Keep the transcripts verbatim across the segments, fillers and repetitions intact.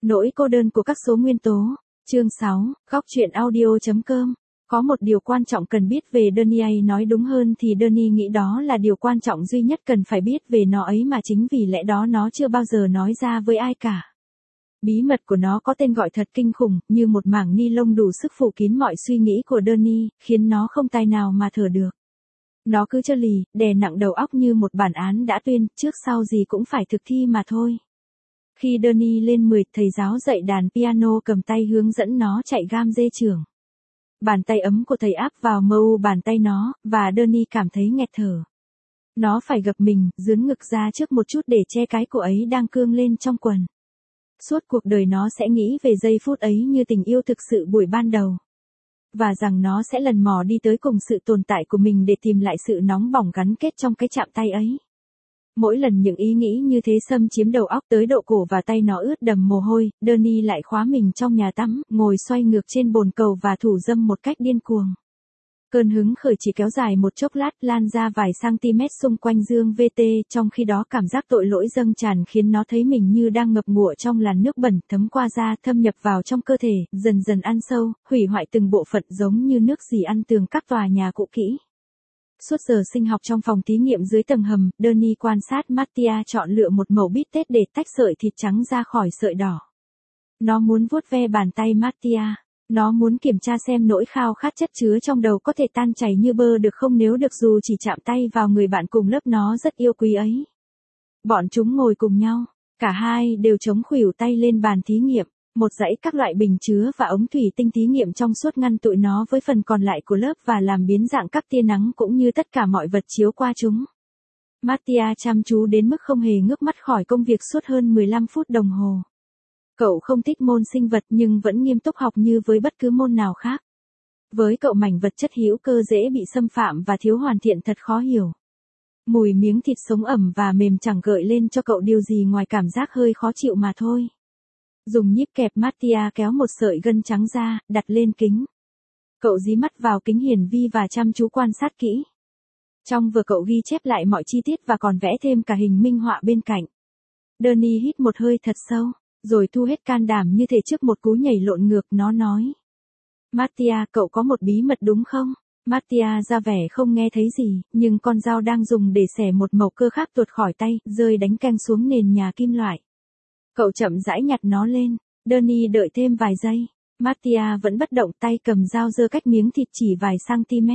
Nỗi cô đơn của các số nguyên tố. Chương sáu, góc truyện audio.com. Có một điều quan trọng cần biết về Donnie, nói đúng hơn thì Donnie nghĩ đó là điều quan trọng duy nhất cần phải biết về nó ấy, mà chính vì lẽ đó nó chưa bao giờ nói ra với ai cả. Bí mật của nó có tên gọi thật kinh khủng, như một mảng ni lông đủ sức phủ kín mọi suy nghĩ của Donnie, khiến nó không tài nào mà thở được. Nó cứ trơ lì, đè nặng đầu óc như một bản án đã tuyên, trước sau gì cũng phải thực thi mà thôi. Khi Donnie lên mười, thầy giáo dạy đàn piano cầm tay hướng dẫn nó chạy gam dê trường. Bàn tay ấm của thầy áp vào mờ u bàn tay nó, và Donnie cảm thấy nghẹt thở. Nó phải gập mình, dướn ngực ra trước một chút để che cái cổ ấy đang cương lên trong quần. Suốt cuộc đời nó sẽ nghĩ về giây phút ấy như tình yêu thực sự buổi ban đầu. Và rằng nó sẽ lần mò đi tới cùng sự tồn tại của mình để tìm lại sự nóng bỏng gắn kết trong cái chạm tay ấy. Mỗi lần những ý nghĩ như thế xâm chiếm đầu óc tới độ cổ và tay nó ướt đầm mồ hôi, Donnie lại khóa mình trong nhà tắm, ngồi xoay ngược trên bồn cầu và thủ dâm một cách điên cuồng. Cơn hứng khởi chỉ kéo dài một chốc lát, lan ra vài cm xung quanh dương vê tê, trong khi đó cảm giác tội lỗi dâng tràn khiến nó thấy mình như đang ngập ngụa trong làn nước bẩn, thấm qua da, thâm nhập vào trong cơ thể, dần dần ăn sâu, hủy hoại từng bộ phận giống như nước rỉ ăn tường các tòa nhà cũ kỹ. Suốt giờ sinh học trong phòng thí nghiệm dưới tầng hầm, Donnie quan sát Mattia chọn lựa một mẩu bít tết để tách sợi thịt trắng ra khỏi sợi đỏ. Nó muốn vuốt ve bàn tay Mattia. Nó muốn kiểm tra xem nỗi khao khát chất chứa trong đầu có thể tan chảy như bơ được không, nếu được dù chỉ chạm tay vào người bạn cùng lớp nó rất yêu quý ấy. Bọn chúng ngồi cùng nhau. Cả hai đều chống khuỷu tay lên bàn thí nghiệm. Một dãy các loại bình chứa và ống thủy tinh thí nghiệm trong suốt ngăn tụi nó với phần còn lại của lớp và làm biến dạng các tia nắng cũng như tất cả mọi vật chiếu qua chúng. Mattia chăm chú đến mức không hề ngước mắt khỏi công việc suốt hơn mười lăm phút đồng hồ. Cậu không thích môn sinh vật nhưng vẫn nghiêm túc học như với bất cứ môn nào khác. Với cậu, mảnh vật chất hữu cơ dễ bị xâm phạm và thiếu hoàn thiện thật khó hiểu. Mùi miếng thịt sống ẩm và mềm chẳng gợi lên cho cậu điều gì ngoài cảm giác hơi khó chịu mà thôi. Dùng nhíp kẹp, Mattia kéo một sợi gân trắng ra, đặt lên kính. Cậu dí mắt vào kính hiển vi và chăm chú quan sát kỹ. Trong vừa cậu ghi chép lại mọi chi tiết và còn vẽ thêm cả hình minh họa bên cạnh. Donnie hít một hơi thật sâu, rồi thu hết can đảm như thể trước một cú nhảy lộn ngược, nó nói. Mattia, cậu có một bí mật đúng không? Mattia ra vẻ không nghe thấy gì, nhưng con dao đang dùng để xẻ một mẩu cơ khác tuột khỏi tay, rơi đánh keng xuống nền nhà kim loại. Cậu chậm rãi nhặt nó lên. Donnie đợi thêm vài giây. Mattia vẫn bất động, tay cầm dao giơ cách miếng thịt chỉ vài cm.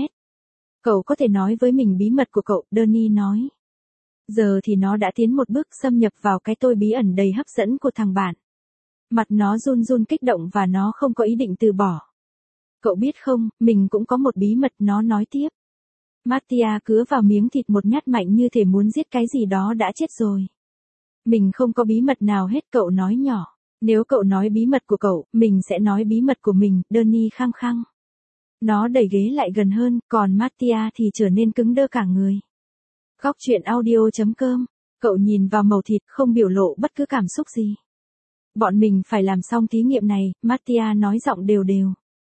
Cậu có thể nói với mình bí mật của cậu, Donnie nói. Giờ thì nó đã tiến một bước, xâm nhập vào cái tôi bí ẩn đầy hấp dẫn của thằng bạn. Mặt nó run run kích động và nó không có ý định từ bỏ. Cậu biết không, mình cũng có một bí mật, nó nói tiếp. Mattia cứa vào miếng thịt một nhát mạnh như thể muốn giết cái gì đó đã chết rồi. Mình không có bí mật nào hết, cậu nói nhỏ. Nếu cậu nói bí mật của cậu, mình sẽ nói bí mật của mình, Donnie khăng khăng. Nó đẩy ghế lại gần hơn, còn Mattia thì trở nên cứng đơ cả người. Góc truyện audio.com. Cậu nhìn vào mẩu thịt, không biểu lộ bất cứ cảm xúc gì. Bọn mình phải làm xong thí nghiệm này, Mattia nói giọng đều đều.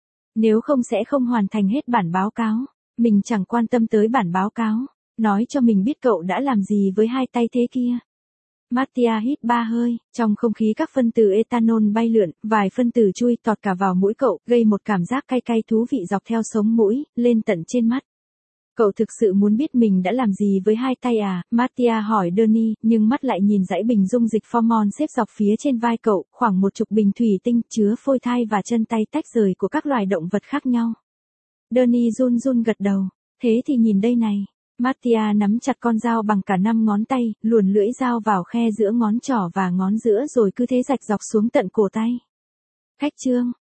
Nếu không sẽ không hoàn thành hết bản báo cáo. Mình chẳng quan tâm tới bản báo cáo. Nói cho mình biết cậu đã làm gì với hai tay thế kia. Mattia hít ba hơi, trong không khí các phân tử ethanol bay lượn, vài phân tử chui tọt cả vào mũi cậu, gây một cảm giác cay cay thú vị dọc theo sống mũi, lên tận trên mắt. Cậu thực sự muốn biết mình đã làm gì với hai tay à? Mattia hỏi Donnie, nhưng mắt lại nhìn dãy bình dung dịch formalin xếp dọc phía trên vai cậu, khoảng một chục bình thủy tinh chứa phôi thai và chân tay tách rời của các loài động vật khác nhau. Donnie run run gật đầu. Thế thì nhìn đây này. Mattia nắm chặt con dao bằng cả năm ngón tay, luồn lưỡi dao vào khe giữa ngón trỏ và ngón giữa rồi cứ thế rạch dọc xuống tận cổ tay. Khách chương.